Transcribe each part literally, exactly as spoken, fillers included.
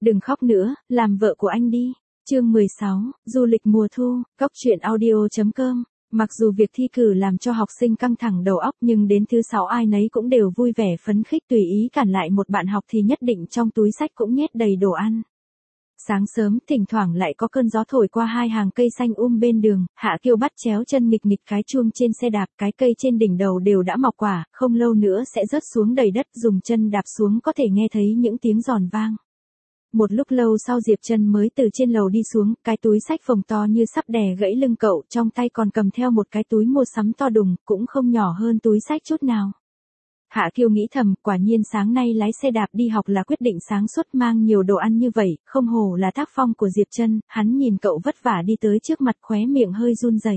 Đừng khóc nữa, làm vợ của anh đi. Chương mười sáu, du lịch mùa thu, Cóc truyện audio chấm com. Mặc dù việc thi cử làm cho học sinh căng thẳng đầu óc nhưng đến thứ sáu ai nấy cũng đều vui vẻ phấn khích tùy ý cản lại một bạn học thì nhất định trong túi sách cũng nhét đầy đồ ăn. Sáng sớm, thỉnh thoảng lại có cơn gió thổi qua hai hàng cây xanh um bên đường, Hạ Kiêu bắt chéo chân nghịch nghịch cái chuông trên xe đạp, cái cây trên đỉnh đầu đều đã mọc quả, không lâu nữa sẽ rớt xuống đầy đất, dùng chân đạp xuống có thể nghe thấy những tiếng giòn vang. Một lúc lâu sau Diệp Trân mới từ trên lầu đi xuống, cái túi sách phồng to như sắp đè gãy lưng cậu, trong tay còn cầm theo một cái túi mua sắm to đùng, cũng không nhỏ hơn túi sách chút nào. Hạ Kiêu nghĩ thầm, quả nhiên sáng nay lái xe đạp đi học là quyết định sáng suốt, mang nhiều đồ ăn như vậy, không hổ là tác phong của Diệp Trân. Hắn nhìn cậu vất vả đi tới trước mặt, khóe miệng hơi run rẩy.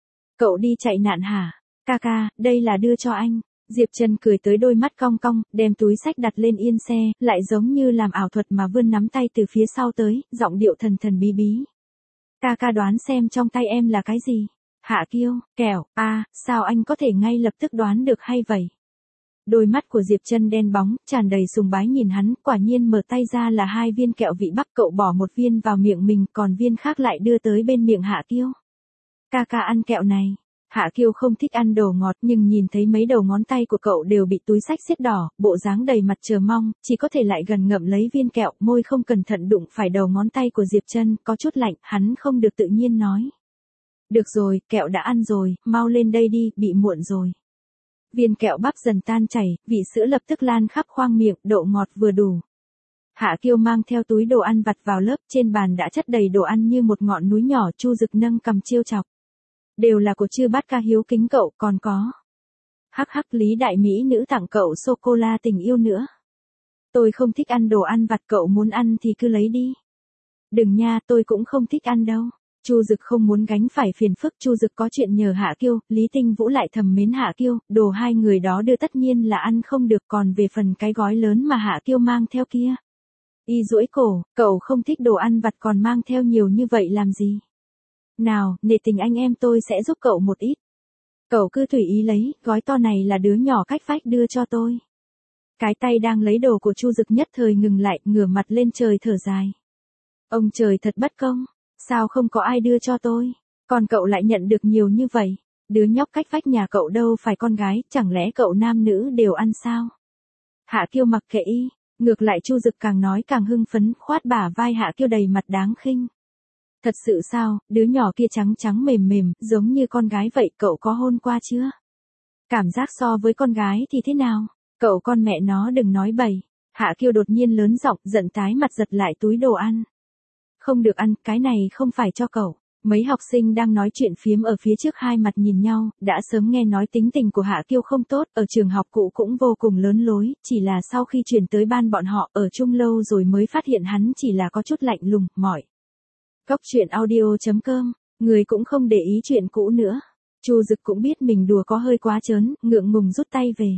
Cậu đi chạy nạn hả? Ca ca, đây là đưa cho anh. Diệp Trân cười tới đôi mắt cong cong, đem túi sách đặt lên yên xe, lại giống như làm ảo thuật mà vươn nắm tay từ phía sau tới, giọng điệu thần thần bí bí. Ca ca đoán xem trong tay em là cái gì? Hạ Kiêu, kẹo, à, sao anh có thể ngay lập tức đoán được hay vậy? Đôi mắt của Diệp Trân đen bóng, tràn đầy sùng bái nhìn hắn, quả nhiên mở tay ra là hai viên kẹo vị Bắc, cậu bỏ một viên vào miệng mình, còn viên khác lại đưa tới bên miệng Hạ Kiêu. Ca ca ăn kẹo này. Hạ Kiêu không thích ăn đồ ngọt nhưng nhìn thấy mấy đầu ngón tay của cậu đều bị túi sách siết đỏ, bộ dáng đầy mặt chờ mong, chỉ có thể lại gần ngậm lấy viên kẹo, môi không cẩn thận đụng phải đầu ngón tay của Diệp Trân, có chút lạnh, hắn không được tự nhiên nói. Được rồi, kẹo đã ăn rồi, mau lên đây đi, bị muộn rồi. Viên kẹo bắp dần tan chảy, vị sữa lập tức lan khắp khoang miệng, độ ngọt vừa đủ. Hạ Kiêu mang theo túi đồ ăn vặt vào lớp, trên bàn đã chất đầy đồ ăn như một ngọn núi nhỏ, Chu Dực nâng cầm trêu chọc. Đều là của Chư Bát Ca hiếu kính cậu, còn có. Hắc hắc, Lý đại mỹ nữ tặng cậu sô-cô-la tình yêu nữa. Tôi không thích ăn đồ ăn vặt, cậu muốn ăn thì cứ lấy đi. Đừng nha, tôi cũng không thích ăn đâu. Chu Dực không muốn gánh phải phiền phức, Chu Dực có chuyện nhờ Hạ Kiêu, Lý Tinh Vũ lại thầm mến Hạ Kiêu, đồ hai người đó đưa tất nhiên là ăn không được, còn về phần cái gói lớn mà Hạ Kiêu mang theo kia. Y duỗi cổ, cậu không thích đồ ăn vặt còn mang theo nhiều như vậy làm gì? Nào, nể tình anh em tôi sẽ giúp cậu một ít. Cậu cứ tùy ý lấy, gói to này là đứa nhỏ cách vách đưa cho tôi. Cái tay đang lấy đồ của Chu Dực nhất thời ngừng lại, ngửa mặt lên trời thở dài. Ông trời thật bất công. Sao không có ai đưa cho tôi? Còn cậu lại nhận được nhiều như vậy? Đứa nhóc cách vách nhà cậu đâu phải con gái, chẳng lẽ cậu nam nữ đều ăn sao? Hạ Kiêu mặc kệ y, ngược lại Chu Dực càng nói càng hưng phấn, khoát bả vai Hạ Kiêu đầy mặt đáng khinh. Thật sự sao, đứa nhỏ kia trắng trắng mềm mềm, giống như con gái vậy, cậu có hôn qua chưa? Cảm giác so với con gái thì thế nào? Cậu con mẹ nó đừng nói bậy. Hạ Kiêu đột nhiên lớn giọng, giận tái mặt giật lại túi đồ ăn. Không được ăn, cái này không phải cho cậu. Mấy học sinh đang nói chuyện phiếm ở phía trước hai mặt nhìn nhau, đã sớm nghe nói tính tình của Hạ Kiêu không tốt, ở trường học cũ cũng vô cùng lớn lối, chỉ là sau khi chuyển tới ban bọn họ ở chung lâu rồi mới phát hiện hắn chỉ là có chút lạnh lùng, mỏi. Cóc truyện audio chấm com, người cũng không để ý chuyện cũ nữa. Chu Dực cũng biết mình đùa có hơi quá trớn, ngượng ngùng rút tay về.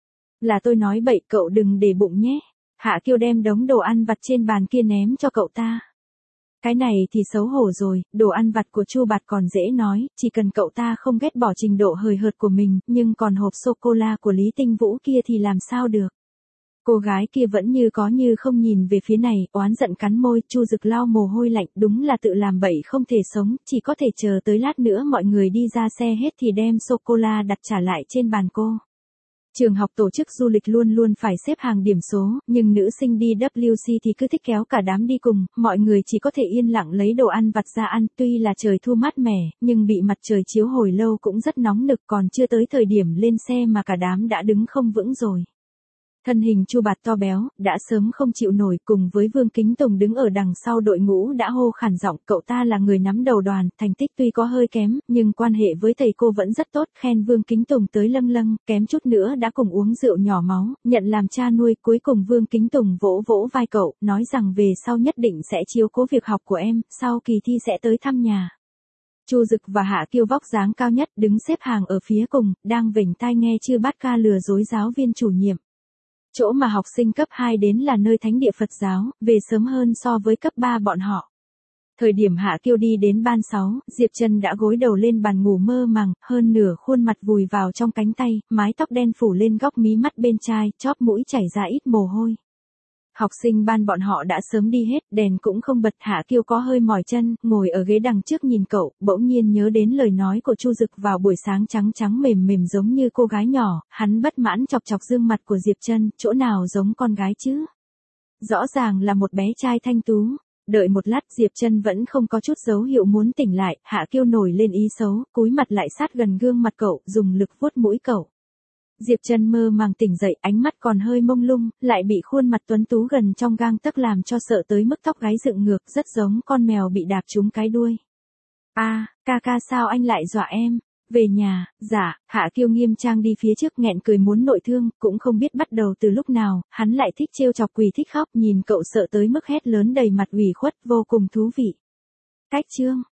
Là tôi nói bậy, cậu đừng để bụng nhé. Hạ Kiêu đem đống đồ ăn vặt trên bàn kia ném cho cậu ta. Cái này thì xấu hổ rồi, đồ ăn vặt của Chu Bạt còn dễ nói, chỉ cần cậu ta không ghét bỏ trình độ hời hợt của mình, nhưng còn hộp sô-cô-la của Lý Tinh Vũ kia thì làm sao được. Cô gái kia vẫn như có như không nhìn về phía này, oán giận cắn môi, Chu Dực lau mồ hôi lạnh, đúng là tự làm bậy không thể sống, chỉ có thể chờ tới lát nữa mọi người đi ra xe hết thì đem sô-cô-la đặt trả lại trên bàn cô. Trường học tổ chức du lịch luôn luôn phải xếp hàng điểm số, nhưng nữ sinh đi W C thì cứ thích kéo cả đám đi cùng, mọi người chỉ có thể yên lặng lấy đồ ăn vặt ra ăn, tuy là trời thu mát mẻ, nhưng bị mặt trời chiếu hồi lâu cũng rất nóng nực, còn chưa tới thời điểm lên xe mà cả đám đã đứng không vững rồi. Thân hình Chu Bạt to béo, đã sớm không chịu nổi, cùng với Vương Kính Tùng đứng ở đằng sau đội ngũ đã hô khản giọng, cậu ta là người nắm đầu đoàn, thành tích tuy có hơi kém, nhưng quan hệ với thầy cô vẫn rất tốt, khen Vương Kính Tùng tới lâng lâng, kém chút nữa đã cùng uống rượu nhỏ máu, nhận làm cha nuôi, cuối cùng Vương Kính Tùng vỗ vỗ vai cậu, nói rằng về sau nhất định sẽ chiếu cố việc học của em, sau kỳ thi sẽ tới thăm nhà. Chu Dực và Hạ Kiêu vóc dáng cao nhất, đứng xếp hàng ở phía cùng, đang vểnh tai nghe Chư Bát Ca lừa dối giáo viên chủ nhiệm. Chỗ mà học sinh cấp hai đến là nơi thánh địa Phật giáo, về sớm hơn so với cấp ba bọn họ. Thời điểm Hạ Kiêu đi đến ban sáu, Diệp Trân đã gối đầu lên bàn ngủ mơ màng, hơn nửa khuôn mặt vùi vào trong cánh tay, mái tóc đen phủ lên góc mí mắt bên trái, chóp mũi chảy ra ít mồ hôi. Học sinh ban bọn họ đã sớm đi hết, đèn cũng không bật. Hạ Kiêu có hơi mỏi chân, ngồi ở ghế đằng trước nhìn cậu, bỗng nhiên nhớ đến lời nói của Chu Dực vào buổi sáng trắng trắng mềm mềm giống như cô gái nhỏ, hắn bất mãn chọc chọc gương mặt của Diệp Trân, chỗ nào giống con gái chứ? Rõ ràng là một bé trai thanh tú. Đợi một lát Diệp Trân vẫn không có chút dấu hiệu muốn tỉnh lại, Hạ Kiêu nổi lên ý xấu, cúi mặt lại sát gần gương mặt cậu, dùng lực vuốt mũi cậu. Diệp Trân mơ màng tỉnh dậy, ánh mắt còn hơi mông lung, lại bị khuôn mặt tuấn tú gần trong gang tấc làm cho sợ tới mức tóc gáy dựng ngược, rất giống con mèo bị đạp trúng cái đuôi. A, à, ca ca sao anh lại dọa em? Về nhà, dạ, Hạ Kiêu nghiêm trang đi phía trước nghẹn cười muốn nội thương, cũng không biết bắt đầu từ lúc nào, hắn lại thích trêu chọc quỳ thích khóc, nhìn cậu sợ tới mức hét lớn đầy mặt ủy khuất, vô cùng thú vị. Cách chương